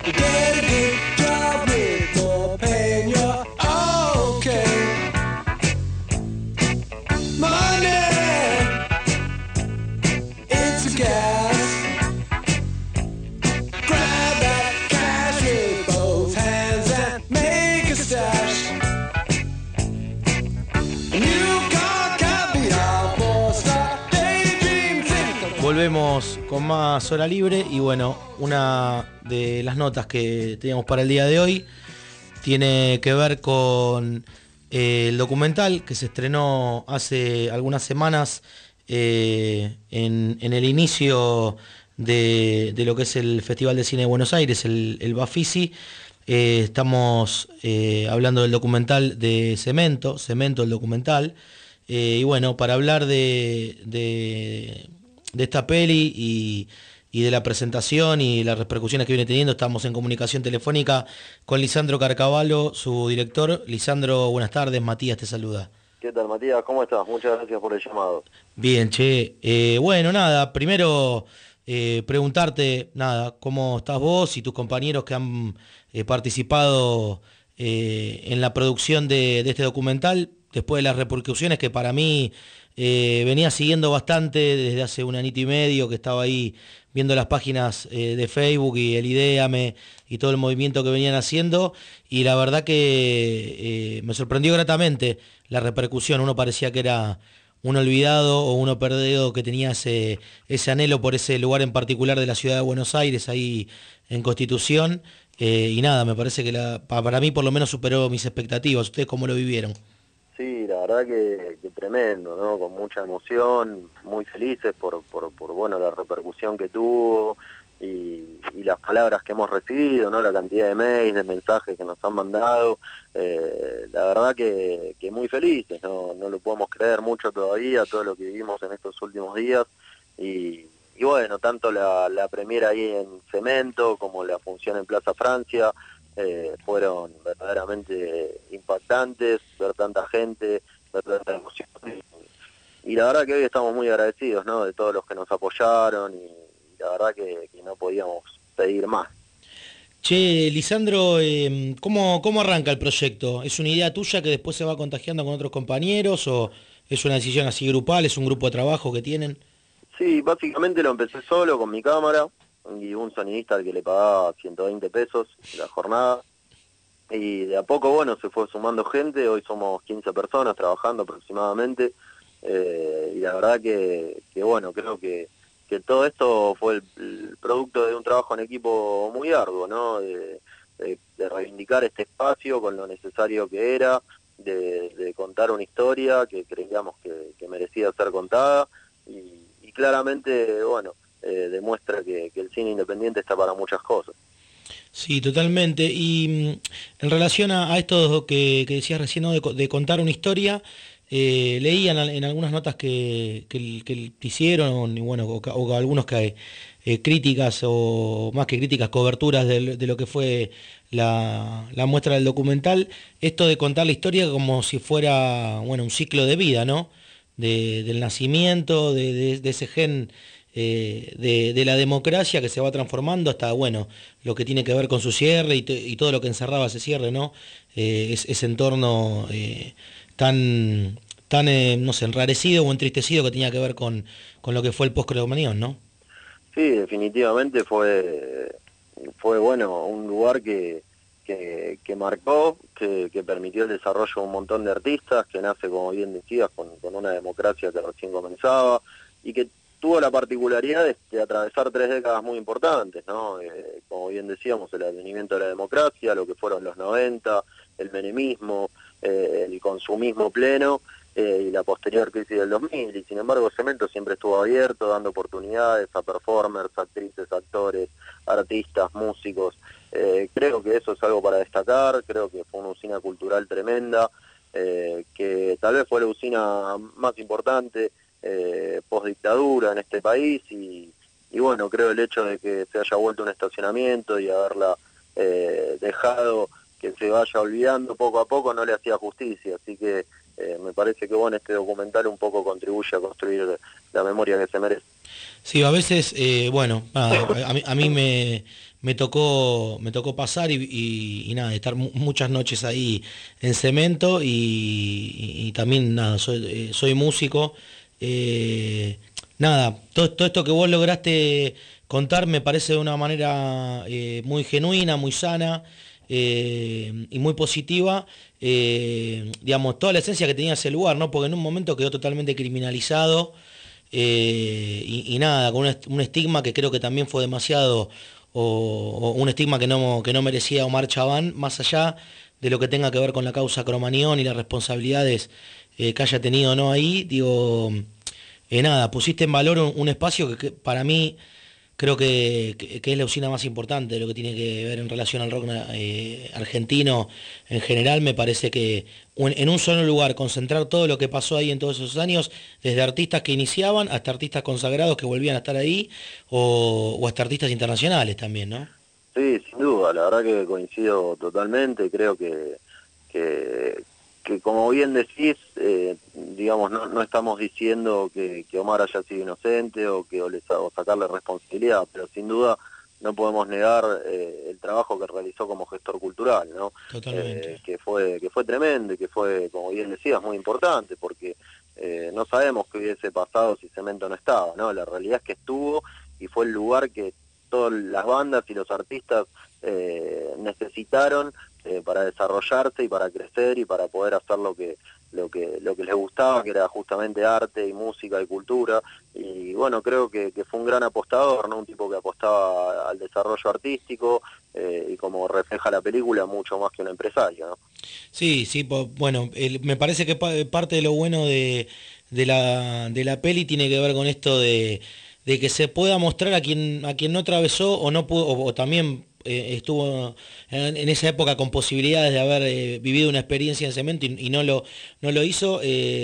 get a good job with more pay and you're okay. Money, it's a gas. Grab that cash with both hands and make a stash. And you can't count me out for start daydream think. Volvemos con más hora libre y bueno, una de las notas que teníamos para el día de hoy tiene que ver con el documental que se estrenó hace algunas semanas en el inicio de lo que es el Festival de Cine de Buenos Aires, el Bafisi. Estamos hablando del documental de Cemento el documental. Y bueno, para hablar de esta peli y de la presentación y las repercusiones que viene teniendo, estamos en comunicación telefónica con Lisandro Carcavalo, su director. Lisandro, buenas tardes, Matías te saluda. ¿Qué tal, Matías? ¿Cómo estás? Muchas gracias por el llamado. Bien, che. Bueno, nada, primero preguntarte, nada, ¿cómo estás vos y tus compañeros que han participado en la producción de este documental, después de las repercusiones que para mí venía siguiendo bastante desde hace un añito y medio, que estaba ahí viendo las páginas de Facebook y el Ideame y todo el movimiento que venían haciendo, y la verdad que me sorprendió gratamente la repercusión. Uno parecía que era un olvidado o uno perdido, que tenía ese anhelo por ese lugar en particular de la ciudad de Buenos Aires, ahí en Constitución, y nada, me parece que para mí por lo menos superó mis expectativas. ¿Ustedes cómo lo vivieron? Sí, la verdad que tremendo, ¿no? Con mucha emoción, muy felices por bueno, la repercusión que tuvo y las palabras que hemos recibido, ¿no? La cantidad de mails, de mensajes que nos han mandado. La verdad que muy felices, no lo podemos creer mucho todavía, todo lo que vivimos en estos últimos días. Y bueno, tanto la premiera ahí en Cemento como la función en Plaza Francia, fueron verdaderamente impactantes, ver tanta gente, ver tanta emoción. Y la verdad que hoy estamos muy agradecidos, ¿no? De todos los que nos apoyaron, y la verdad que no podíamos pedir más. Che, Lisandro, ¿cómo arranca el proyecto? ¿Es una idea tuya que después se va contagiando con otros compañeros o es una decisión así grupal, es un grupo de trabajo que tienen? Sí, básicamente lo empecé solo con mi cámara y un sonidista al que le pagaba 120 pesos la jornada. Y de a poco, bueno, se fue sumando gente. Hoy somos 15 personas trabajando aproximadamente. Y la verdad que bueno, creo que todo esto fue el producto de un trabajo en equipo muy arduo, ¿no? De reivindicar este espacio con lo necesario que era, de contar una historia que creíamos que merecía ser contada. Y claramente, bueno, demuestra que el cine independiente está para muchas cosas. Sí, totalmente. Y en relación a esto que decías recién, ¿no? de contar una historia, leían en algunas notas que hicieron, y bueno, o algunos que críticas, o más que críticas, coberturas de lo que fue la muestra del documental, esto de contar la historia como si fuera, bueno, un ciclo de vida, ¿no? Del nacimiento, de ese gen de la democracia que se va transformando hasta, bueno, lo que tiene que ver con su cierre y todo lo que encerraba ese cierre, ¿no? Ese entorno tan no sé, enrarecido o entristecido que tenía que ver con lo que fue el post-Cromañón, ¿no? Sí, definitivamente fue bueno, un lugar que marcó, que permitió el desarrollo de un montón de artistas, que nace, como bien decías, con una democracia que recién comenzaba, y que tuvo la particularidad de atravesar 3 décadas muy importantes, ¿no? Como bien decíamos, el advenimiento de la democracia, lo que fueron los 90, el menemismo, el consumismo pleno, y la posterior crisis del 2000, y sin embargo Cemento siempre estuvo abierto, dando oportunidades a performers, actrices, actores, artistas, músicos. Creo que eso es algo para destacar. Creo que fue una usina cultural tremenda, que tal vez fue la usina más importante post dictadura en este país, y bueno, creo el hecho de que se haya vuelto un estacionamiento y haberla dejado que se vaya olvidando poco a poco no le hacía justicia, así que Me parece que bueno, este documental un poco contribuye a construir la memoria que se merece. Sí, a veces, bueno, nada, a mí me tocó pasar y nada, estar muchas noches ahí en Cemento y también nada, soy músico. Nada, todo esto que vos lograste contar me parece de una manera muy genuina, muy sana y muy positiva, digamos, toda la esencia que tenía ese lugar, ¿no? Porque en un momento quedó totalmente criminalizado y nada, con un estigma que creo que también fue demasiado, o un estigma que no merecía Omar Chabán, más allá de lo que tenga que ver con la causa Cromañón y las responsabilidades que haya tenido o no ahí, digo, nada, pusiste en valor un espacio que para mí creo que es la usina más importante de lo que tiene que ver en relación al rock argentino en general. Me parece que en un solo lugar concentrar todo lo que pasó ahí en todos esos años, desde artistas que iniciaban hasta artistas consagrados que volvían a estar ahí, o hasta artistas internacionales también, ¿no? Sí, sin duda, la verdad que coincido totalmente, creo que como bien decís, digamos, no estamos diciendo que Omar haya sido inocente o sacarle responsabilidad, pero sin duda no podemos negar el trabajo que realizó como gestor cultural, ¿no? Totalmente. Que fue tremendo y que fue, como bien decías, muy importante, porque no sabemos qué hubiese pasado si Cemento no estaba, ¿no? La realidad es que estuvo y fue el lugar que todas las bandas y los artistas necesitaron para desarrollarse y para crecer y para poder hacer lo que les gustaba, que era justamente arte y música y cultura. Y bueno, creo que fue un gran apostador, ¿no? Un tipo que apostaba al desarrollo artístico y como refleja la película, mucho más que un empresario, ¿no? Sí, sí, bueno, me parece que parte de lo bueno de la peli tiene que ver con esto de que se pueda mostrar a quien no atravesó o no pudo, o también estuvo en esa época con posibilidades de haber vivido una experiencia en Cemento y no lo hizo.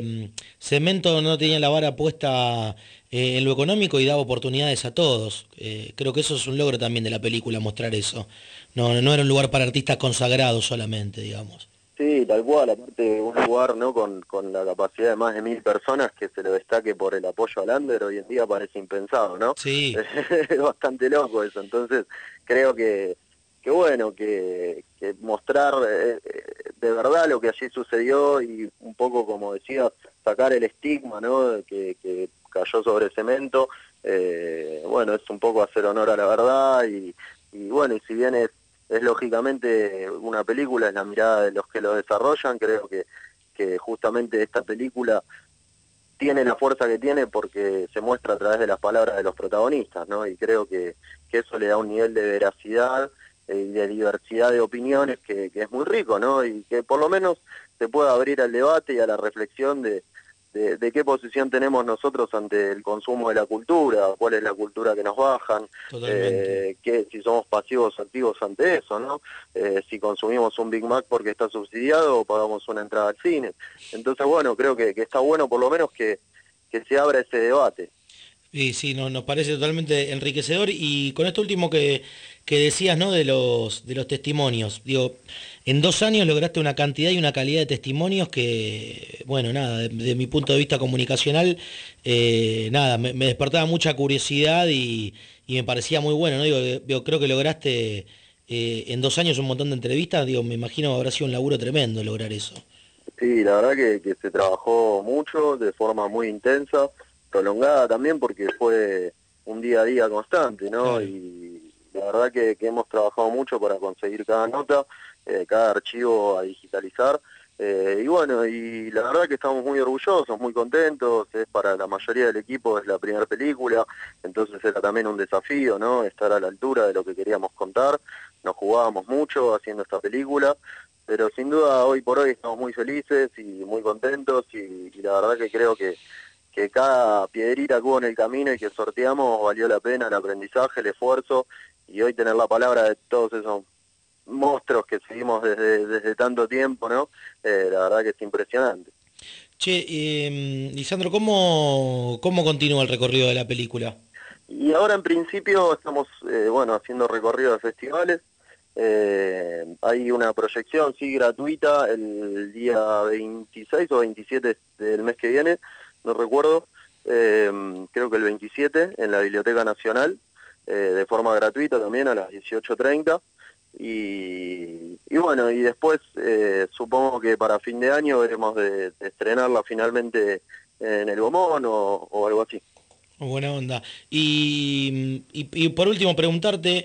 Cemento no tenía la vara puesta en lo económico y daba oportunidades a todos. Creo que eso es un logro también de la película, mostrar eso. No era un lugar para artistas consagrados solamente, digamos. Sí, tal cual, aparte un lugar, ¿no? Con la capacidad de más de 1000 personas que se lo destaque por el apoyo al under, hoy en día parece impensado, ¿no? Sí, Es bastante loco eso, entonces creo que bueno, que mostrar de verdad lo que allí sucedió y un poco, como decías, sacar el estigma, ¿no? Que cayó sobre Cemento, bueno, es un poco hacer honor a la verdad y bueno, y si bien es lógicamente una película, es la mirada de los que lo desarrollan, creo que justamente esta película tiene la fuerza que tiene porque se muestra a través de las palabras de los protagonistas, ¿no? Y creo que eso le da un nivel de veracidad y de diversidad de opiniones que es muy rico, ¿no? Y que por lo menos se pueda abrir al debate y a la reflexión de qué posición tenemos nosotros ante el consumo de la cultura, cuál es la cultura que nos bajan, totalmente. si somos pasivos o activos ante eso, ¿no? Si consumimos un Big Mac porque está subsidiado o pagamos una entrada al cine. Entonces, bueno, creo que está bueno por lo menos que se abra ese debate. Y sí, nos parece totalmente enriquecedor. Y con esto último que decías, ¿no? De los testimonios. Digo, en 2 años lograste una cantidad y una calidad de testimonios que, bueno, nada, de mi punto de vista comunicacional, nada, me despertaba mucha curiosidad y me parecía muy bueno, ¿no? Digo, creo que lograste en 2 años un montón de entrevistas. Digo, me imagino habrá sido un laburo tremendo lograr eso. Sí, la verdad que se trabajó mucho, de forma muy intensa, prolongada también porque fue un día a día constante, ¿no? Claro. Y la verdad que hemos trabajado mucho para conseguir cada nota, cada archivo a digitalizar. Y bueno, y la verdad que estamos muy orgullosos, muy contentos, es para la mayoría del equipo es la primera película, entonces era también un desafío, ¿no? Estar a la altura de lo que queríamos contar, nos jugábamos mucho haciendo esta película, pero sin duda hoy por hoy estamos muy felices y muy contentos y la verdad que creo que cada piedrita que hubo en el camino y que sorteamos valió la pena, el aprendizaje, el esfuerzo y hoy tener la palabra de todos esos monstruos que seguimos desde tanto tiempo, ¿no? La verdad que es impresionante. Che, Lisandro, ¿cómo continúa el recorrido de la película? Y ahora en principio estamos, bueno, haciendo recorrido de festivales, Hay una proyección, sí, gratuita, el día 26 o 27 del mes que viene, no recuerdo, creo que el 27, en la Biblioteca Nacional, de forma gratuita también a las 18:30. Y bueno, y después supongo que para fin de año veremos de estrenarla finalmente en el Gomón o algo así. Buena onda. Y por último preguntarte,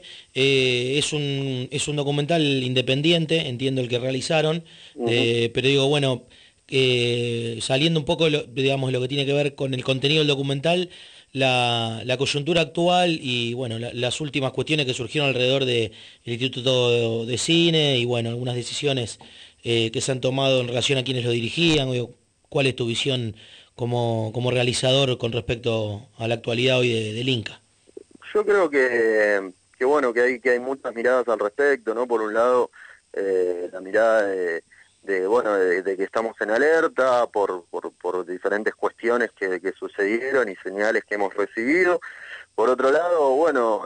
es un documental independiente, entiendo el que realizaron, pero digo, bueno, saliendo un poco, digamos, lo que tiene que ver con el contenido del documental, la coyuntura actual y bueno, las últimas cuestiones que surgieron alrededor del Instituto de Cine y bueno, algunas decisiones que se han tomado en relación a quienes lo dirigían. Digo, ¿cuál es tu visión como realizador con respecto a la actualidad hoy del Inca? Yo creo que bueno, que hay muchas miradas al respecto, ¿no? Por un lado, la mirada de que estamos en alerta por diferentes cuestiones que sucedieron y señales que hemos recibido. Por otro lado, bueno,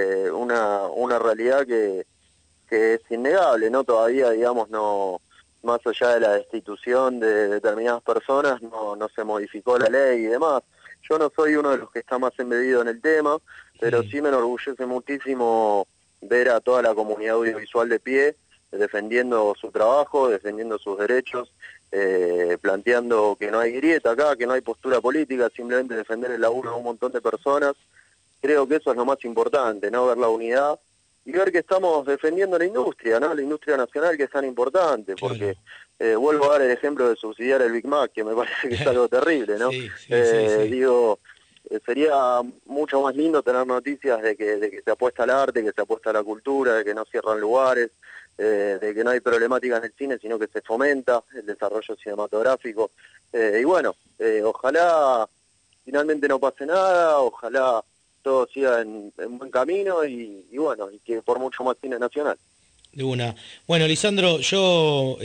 una realidad que es innegable, ¿no? Todavía, digamos, no, más allá de la destitución de determinadas personas, no se modificó la ley y demás. Yo no soy uno de los que está más embedido en el tema, pero sí me enorgullece muchísimo ver a toda la comunidad audiovisual de pie, defendiendo su trabajo, defendiendo sus derechos, planteando que no hay grieta acá, que no hay postura política, simplemente defender el laburo de un montón de personas. Creo que eso es lo más importante, ¿no? Ver la unidad y ver que estamos defendiendo la industria, ¿no? La industria nacional, que es tan importante, porque vuelvo a dar el ejemplo de subsidiar el Big Mac, que me parece que es algo terrible, ¿no? Sí. Digo, sería mucho más lindo tener noticias de que se apuesta al arte, que se apuesta a la cultura, de que no cierran lugares, de que no hay problemática en el cine, sino que se fomenta el desarrollo cinematográfico. Y bueno, ojalá finalmente no pase nada, ojalá todo siga en buen camino y bueno, y que por mucho más cine nacional. De una. Bueno, Lisandro, yo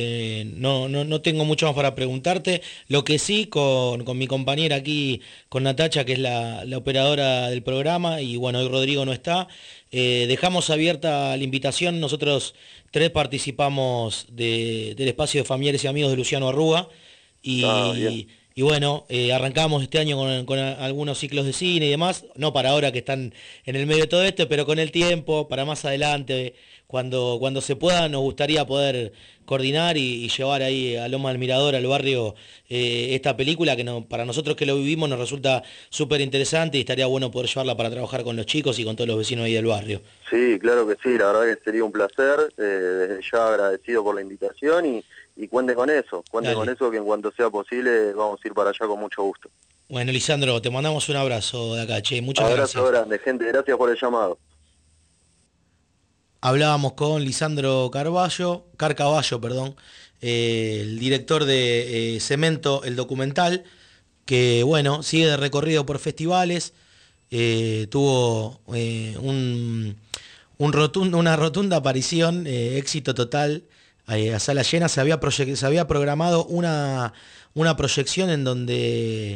no tengo mucho más para preguntarte. Lo que sí, con mi compañera aquí, con Natacha, que es la operadora del programa, y bueno, hoy Rodrigo no está, dejamos abierta la invitación. Nosotros tres participamos del espacio de familiares y amigos de Luciano Arruga. Y bueno, arrancamos este año con algunos ciclos de cine y demás, no para ahora que están en el medio de todo esto, pero con el tiempo, para más adelante, cuando se pueda, nos gustaría poder coordinar y llevar ahí a Loma del Mirador, al barrio, esta película que para nosotros que lo vivimos nos resulta súper interesante y estaría bueno poder llevarla para trabajar con los chicos y con todos los vecinos ahí del barrio. Sí, claro que sí, la verdad que sería un placer, desde ya agradecido por la invitación y cuente con eso, que en cuanto sea posible vamos a ir para allá con mucho gusto. Bueno, Lisandro, te mandamos un abrazo de acá, che, muchas gracias. Abrazo grande, gente, gracias por el llamado. Hablábamos con Lisandro Carcaballo, el director de Cemento, el documental, que bueno, sigue de recorrido por festivales, tuvo una rotunda aparición, éxito total, a sala llena. Se había programado una proyección donde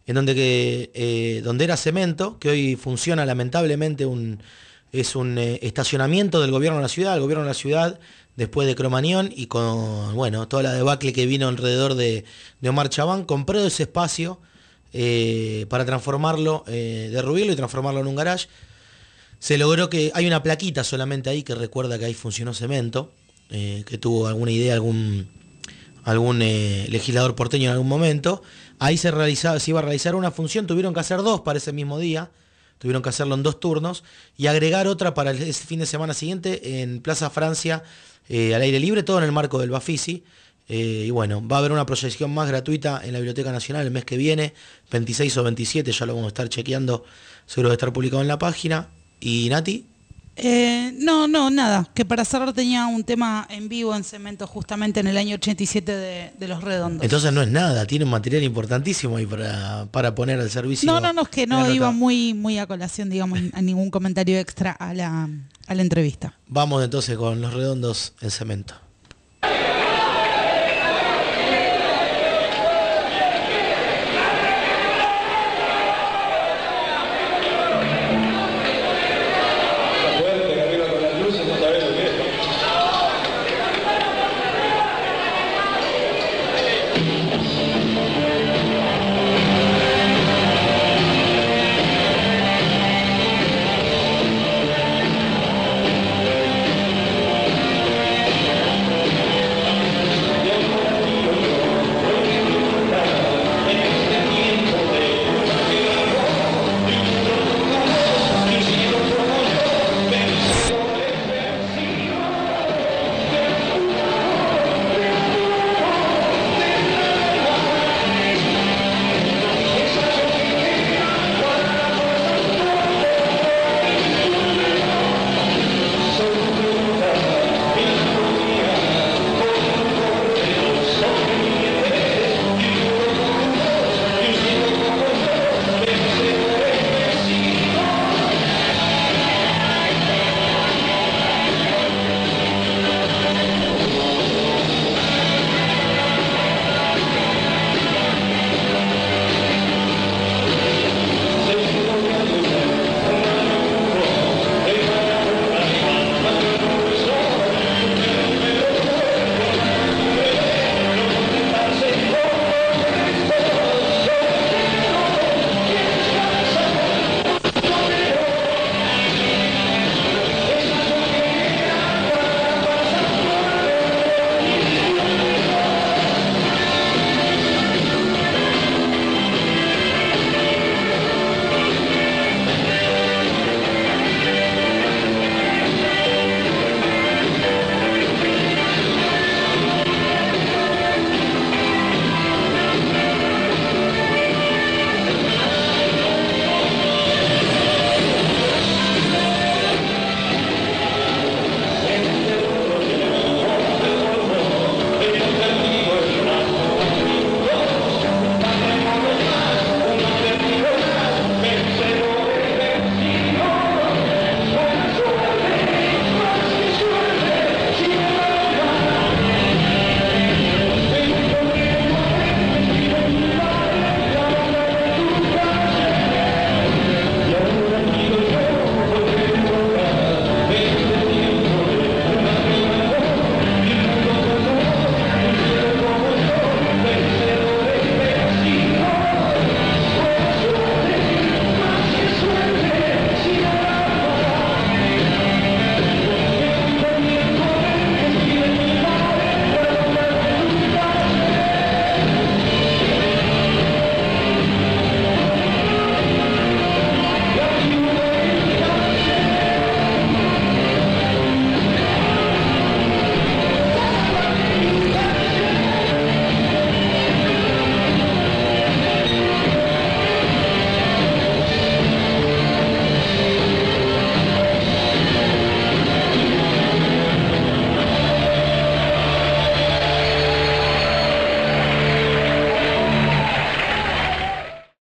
era Cemento, que hoy funciona lamentablemente es un estacionamiento del gobierno de la ciudad. El gobierno de la ciudad, después de Cromañón y con toda la debacle que vino alrededor de Omar Chabán, compró ese espacio para transformarlo, derruirlo y transformarlo en un garage. Se logró que hay una plaquita solamente ahí que recuerda que ahí funcionó Cemento, que tuvo alguna idea algún legislador porteño en algún momento. Ahí se iba a realizar una función, tuvieron que hacer dos para ese mismo día. Tuvieron que hacerlo en 2 turnos y agregar otra para ese fin de semana siguiente en Plaza Francia, al aire libre, todo en el marco del Bafisi. Y bueno, va a haber una proyección más gratuita en la Biblioteca Nacional el mes que viene, 26 o 27, ya lo vamos a estar chequeando, seguro de estar publicado en la página. ¿Y Nati? No, nada, que para cerrar tenía un tema en vivo en Cemento justamente en el año 87 de Los Redondos. Entonces no es nada, tiene un material importantísimo ahí para poner al servicio. No, es que no iba muy a colación, digamos, a ningún comentario extra a la entrevista. Vamos entonces con Los Redondos en Cemento.